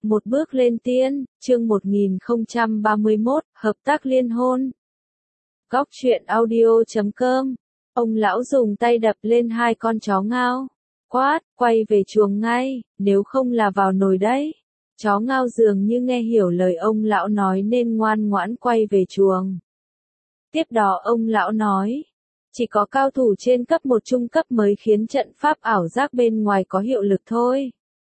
Một bước lên tiên, chương 1031, hợp tác liên hôn. Góc truyện audio.com. Ông lão dùng tay đập lên hai con chó ngao. Quát, quay về chuồng ngay, nếu không là vào nồi đấy. Chó ngao dường như nghe hiểu lời ông lão nói nên ngoan ngoãn quay về chuồng. Tiếp đó ông lão nói, chỉ có cao thủ trên cấp 1 trung cấp mới khiến trận pháp ảo giác bên ngoài có hiệu lực thôi.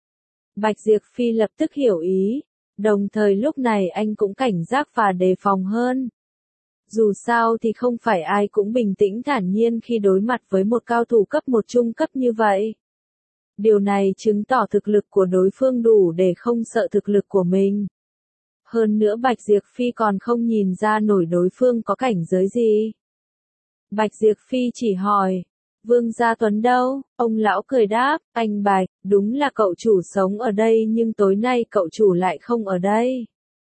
Bạch Diệp Phi lập tức hiểu ý, đồng thời lúc này anh cũng cảnh giác và đề phòng hơn. Dù sao thì không phải ai cũng bình tĩnh thản nhiên khi đối mặt với một cao thủ cấp 1 trung cấp như vậy. Điều này chứng tỏ thực lực của đối phương đủ để không sợ thực lực của mình. Hơn nữa Bạch Diệp Phi còn không nhìn ra nổi đối phương có cảnh giới gì. Bạch Diệp Phi chỉ hỏi, Vương Gia Tuấn đâu? Ông lão cười đáp, anh Bạch, đúng là cậu chủ sống ở đây nhưng tối nay cậu chủ lại không ở đây.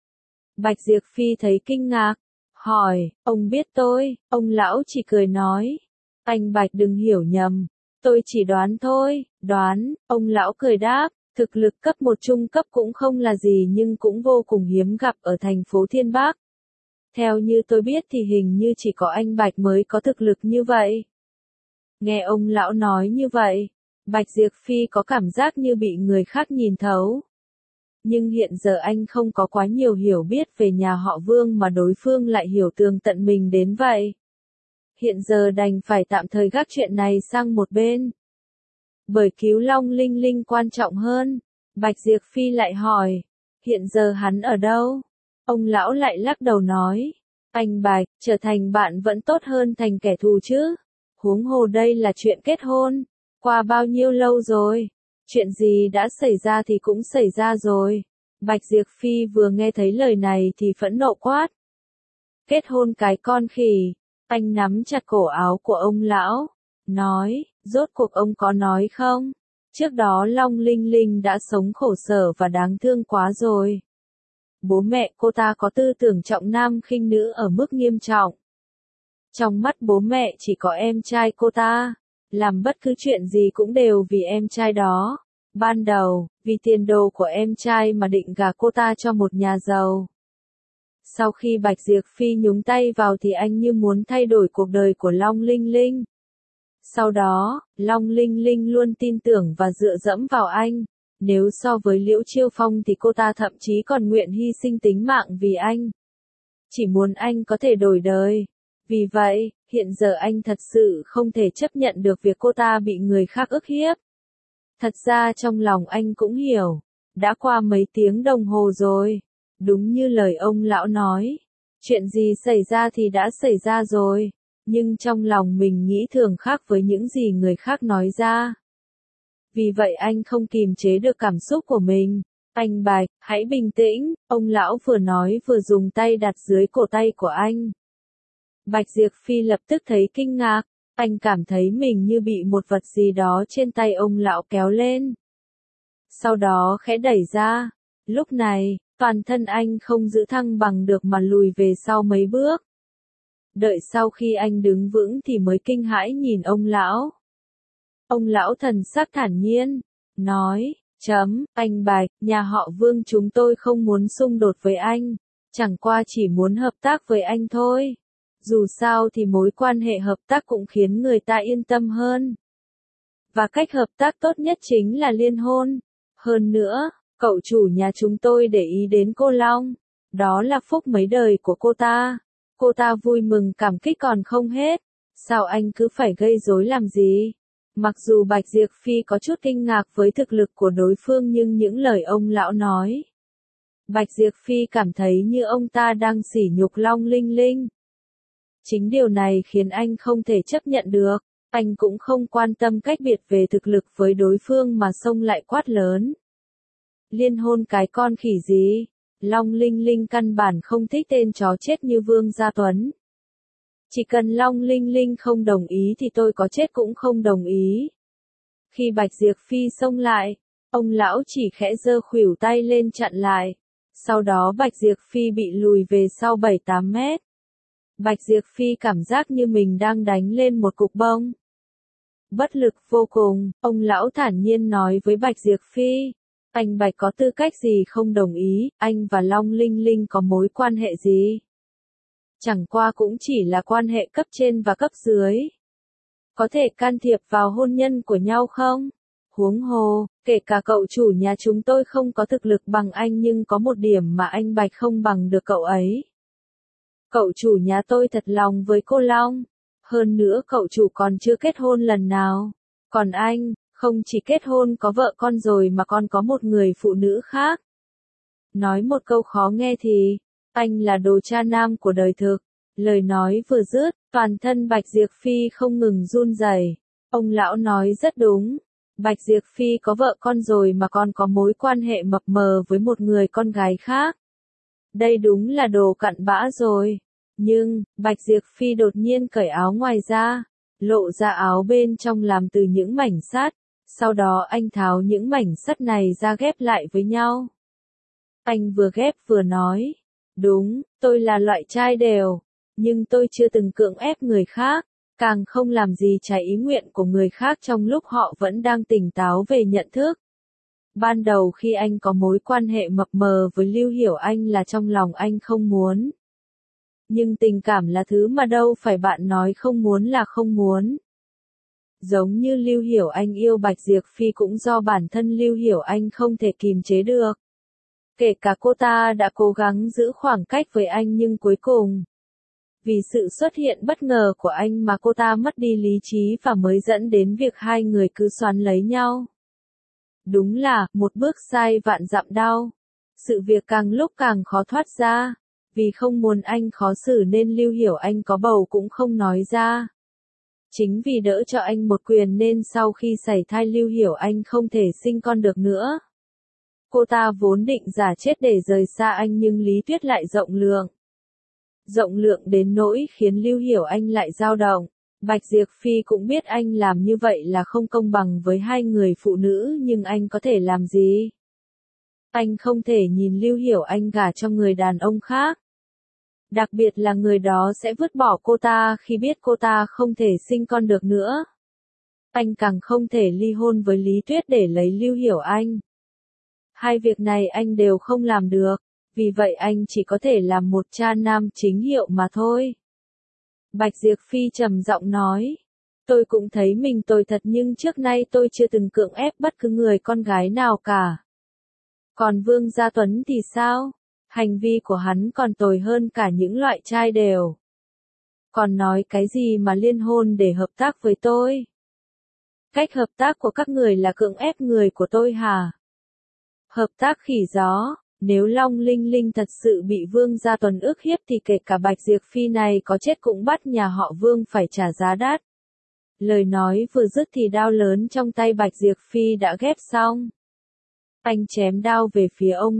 Bạch Diệp Phi thấy kinh ngạc, hỏi, ông biết tôi? Ông lão chỉ cười nói, anh Bạch đừng hiểu nhầm, tôi chỉ đoán thôi. Đoán? Ông lão cười đáp, thực lực cấp 1 trung cấp cũng không là gì nhưng cũng vô cùng hiếm gặp ở thành phố Thiên Bắc. Theo như tôi biết thì hình như chỉ có anh Bạch mới có thực lực như vậy. Nghe ông lão nói như vậy, Bạch Diệp Phi có cảm giác như bị người khác nhìn thấu. Nhưng hiện giờ anh không có quá nhiều hiểu biết về nhà họ Vương mà đối phương lại hiểu tường tận mình đến vậy. Hiện giờ đành phải tạm thời gác chuyện này sang một bên. Bởi cứu Long Linh Linh quan trọng hơn, Bạch Diệp Phi lại hỏi, hiện giờ hắn ở đâu? Ông lão lại lắc đầu nói, anh Bạch, trở thành bạn vẫn tốt hơn thành kẻ thù chứ. Huống hồ đây là chuyện kết hôn, qua bao nhiêu lâu rồi, chuyện gì đã xảy ra thì cũng xảy ra rồi. Bạch Diệp Phi vừa nghe thấy lời này thì phẫn nộ quát. Kết hôn cái con khỉ, anh nắm chặt cổ áo của ông lão, nói, rốt cuộc ông có nói không? Trước đó Long Linh Linh đã sống khổ sở và đáng thương quá rồi. Bố mẹ cô ta có tư tưởng trọng nam khinh nữ ở mức nghiêm trọng. Trong mắt bố mẹ chỉ có em trai cô ta, làm bất cứ chuyện gì cũng đều vì em trai đó. Ban đầu, vì tiền đồ của em trai mà định gả cô ta cho một nhà giàu. Sau khi Bạch Diệp Phi nhúng tay vào thì anh như muốn thay đổi cuộc đời của Long Linh Linh. Sau đó, Long Linh Linh luôn tin tưởng và dựa dẫm vào anh. Nếu so với Liễu Chiêu Phong thì cô ta thậm chí còn nguyện hy sinh tính mạng vì anh. Chỉ muốn anh có thể đổi đời. Vì vậy, hiện giờ anh thật sự không thể chấp nhận được việc cô ta bị người khác ức hiếp. Thật ra trong lòng anh cũng hiểu, đã qua mấy tiếng đồng hồ rồi. Đúng như lời ông lão nói, chuyện gì xảy ra thì đã xảy ra rồi, nhưng trong lòng mình nghĩ thường khác với những gì người khác nói ra. Vì vậy anh không kìm chế được cảm xúc của mình. Anh Bạch, hãy bình tĩnh, ông lão vừa nói vừa dùng tay đặt dưới cổ tay của anh. Bạch Diệp Phi lập tức thấy kinh ngạc, anh cảm thấy mình như bị một vật gì đó trên tay ông lão kéo lên. Sau đó khẽ đẩy ra, lúc này, toàn thân anh không giữ thăng bằng được mà lùi về sau mấy bước. Đợi sau khi anh đứng vững thì mới kinh hãi nhìn ông lão. Ông lão thần sắc thản nhiên, nói, anh Bạch, nhà họ Vương chúng tôi không muốn xung đột với anh, chẳng qua chỉ muốn hợp tác với anh thôi. Dù sao thì mối quan hệ hợp tác cũng khiến người ta yên tâm hơn. Và cách hợp tác tốt nhất chính là liên hôn. Hơn nữa, cậu chủ nhà chúng tôi để ý đến cô Long. Đó là phúc mấy đời của cô ta. Cô ta vui mừng cảm kích còn không hết. Sao anh cứ phải gây rối làm gì? Mặc dù Bạch Diệp Phi có chút kinh ngạc với thực lực của đối phương nhưng những lời ông lão nói. Bạch Diệp Phi cảm thấy như ông ta đang sỉ nhục Long Linh Linh. Chính điều này khiến anh không thể chấp nhận được, anh cũng không quan tâm cách biệt về thực lực với đối phương mà xông lại quát lớn. Liên hôn cái con khỉ gì? Long Linh Linh căn bản không thích tên chó chết như Vương Gia Tuấn. Chỉ cần Long Linh Linh không đồng ý thì tôi có chết cũng không đồng ý. Khi Bạch Diệp Phi xông lại, ông lão chỉ khẽ giơ khuỷu tay lên chặn lại. Sau đó Bạch Diệp Phi bị lùi về sau 7-8 mét. Bạch Diệp Phi cảm giác như mình đang đánh lên một cục bông. Bất lực vô cùng, ông lão thản nhiên nói với Bạch Diệp Phi. Anh Bạch có tư cách gì không đồng ý, anh và Long Linh Linh có mối quan hệ gì? Chẳng qua cũng chỉ là quan hệ cấp trên và cấp dưới. Có thể can thiệp vào hôn nhân của nhau không? Huống hồ, kể cả cậu chủ nhà chúng tôi không có thực lực bằng anh nhưng có một điểm mà anh Bạch không bằng được cậu ấy. Cậu chủ nhà tôi thật lòng với cô Long. Hơn nữa cậu chủ còn chưa kết hôn lần nào. Còn anh, không chỉ kết hôn có vợ con rồi mà còn có một người phụ nữ khác. Nói một câu khó nghe thì, anh là đồ cha nam của đời thực. Lời nói vừa dứt, toàn thân Bạch Diệp Phi không ngừng run rẩy. Ông lão nói rất đúng. Bạch Diệp Phi có vợ con rồi mà còn có mối quan hệ mập mờ với một người con gái khác. Đây đúng là đồ cặn bã rồi. Nhưng, Bạch Diệp Phi đột nhiên cởi áo ngoài ra, lộ ra áo bên trong làm từ những mảnh sắt. Sau đó anh tháo những mảnh sắt này ra ghép lại với nhau. Anh vừa ghép vừa nói. Đúng, tôi là loại trai đều. Nhưng tôi chưa từng cưỡng ép người khác. Càng không làm gì trái ý nguyện của người khác trong lúc họ vẫn đang tỉnh táo về nhận thức. Ban đầu khi anh có mối quan hệ mập mờ với Lưu Hiểu Anh là trong lòng anh không muốn. Nhưng tình cảm là thứ mà đâu phải bạn nói không muốn là không muốn. Giống như Lưu Hiểu Anh yêu Bạch Diệp Phi cũng do bản thân Lưu Hiểu Anh không thể kìm chế được. Kể cả cô ta đã cố gắng giữ khoảng cách với anh nhưng cuối cùng, vì sự xuất hiện bất ngờ của anh mà cô ta mất đi lý trí và mới dẫn đến việc hai người cứ xoắn lấy nhau. Đúng là, một bước sai vạn dặm đau. Sự việc càng lúc càng khó thoát ra. Vì không muốn anh khó xử nên Lưu Hiểu Anh có bầu cũng không nói ra. Chính vì đỡ cho anh một quyền nên sau khi sảy thai Lưu Hiểu Anh không thể sinh con được nữa. Cô ta vốn định giả chết để rời xa anh nhưng lý tuyết lại rộng lượng. Rộng lượng đến nỗi khiến Lưu Hiểu Anh lại dao động. Bạch Diệp Phi cũng biết anh làm như vậy là không công bằng với hai người phụ nữ nhưng anh có thể làm gì? Anh không thể nhìn Lưu Hiểu Anh gả cho người đàn ông khác. Đặc biệt là người đó sẽ vứt bỏ cô ta khi biết cô ta không thể sinh con được nữa. Anh càng không thể ly hôn với Lý Tuyết để lấy Lưu Hiểu Anh. Hai việc này anh đều không làm được, vì vậy anh chỉ có thể làm một cha nam chính hiệu mà thôi. Bạch Diệp Phi trầm giọng nói, tôi cũng thấy mình tồi thật nhưng trước nay tôi chưa từng cưỡng ép bất cứ người con gái nào cả. Còn Vương Gia Tuấn thì sao? Hành vi của hắn còn tồi hơn cả những loại trai đều. Còn nói cái gì mà liên hôn để hợp tác với tôi? Cách hợp tác của các người là cưỡng ép người của tôi hả? Hợp tác khỉ gió, nếu Long Linh Linh thật sự bị Vương Gia Tuấn ức hiếp thì kể cả Bạch Diệp Phi này có chết cũng bắt nhà họ Vương phải trả giá đắt. Lời nói vừa dứt thì đao lớn trong tay Bạch Diệp Phi đã ghép xong. Anh chém đao về phía ông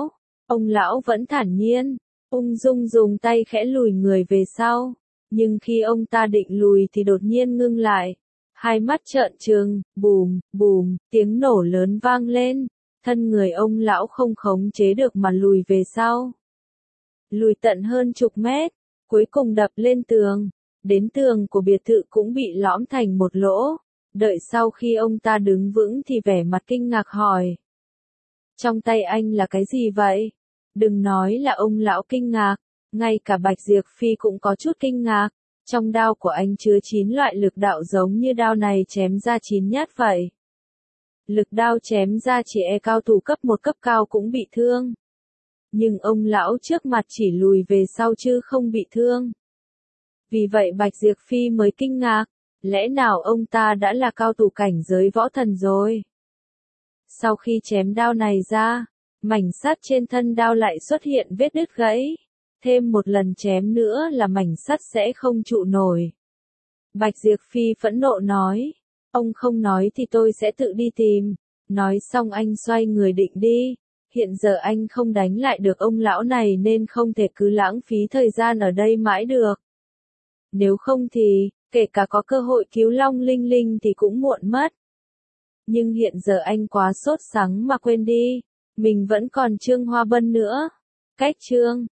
lão vẫn thản nhiên, ung dung dùng tay khẽ lùi người về sau. Nhưng khi ông ta định lùi thì đột nhiên ngưng lại. Hai mắt trợn trừng, bùm, bùm, tiếng nổ lớn vang lên. Thân người ông lão không khống chế được mà lùi về sau. Lùi tận hơn chục mét, cuối cùng đập lên tường. Đến tường của biệt thự cũng bị lõm thành một lỗ. Đợi sau khi ông ta đứng vững thì vẻ mặt kinh ngạc hỏi. Trong tay anh là cái gì vậy? Đừng nói là ông lão kinh ngạc, ngay cả Bạch Diệp Phi cũng có chút kinh ngạc. Trong đao của anh chứa 9 loại lực đạo giống như đao này chém ra 9 nhát vậy. Lực đao chém ra chỉ cao thủ cấp 1 cấp cao cũng bị thương. Nhưng ông lão trước mặt chỉ lùi về sau chứ không bị thương. Vì vậy Bạch Diệp Phi mới kinh ngạc, lẽ nào ông ta đã là cao thủ cảnh giới võ thần rồi? Sau khi chém đao này ra, mảnh sắt trên thân đao lại xuất hiện vết đứt gãy. Thêm một lần chém nữa là mảnh sắt sẽ không trụ nổi. Bạch Diệp Phi phẫn nộ nói, ông không nói thì tôi sẽ tự đi tìm. Nói xong anh xoay người định đi. Hiện giờ anh không đánh lại được ông lão này nên không thể cứ lãng phí thời gian ở đây mãi được. Nếu không thì, kể cả có cơ hội cứu Long Linh Linh thì cũng muộn mất. Nhưng hiện giờ anh quá sốt sắng mà quên đi. Mình vẫn còn Trương Hoa Bân nữa. Cách chương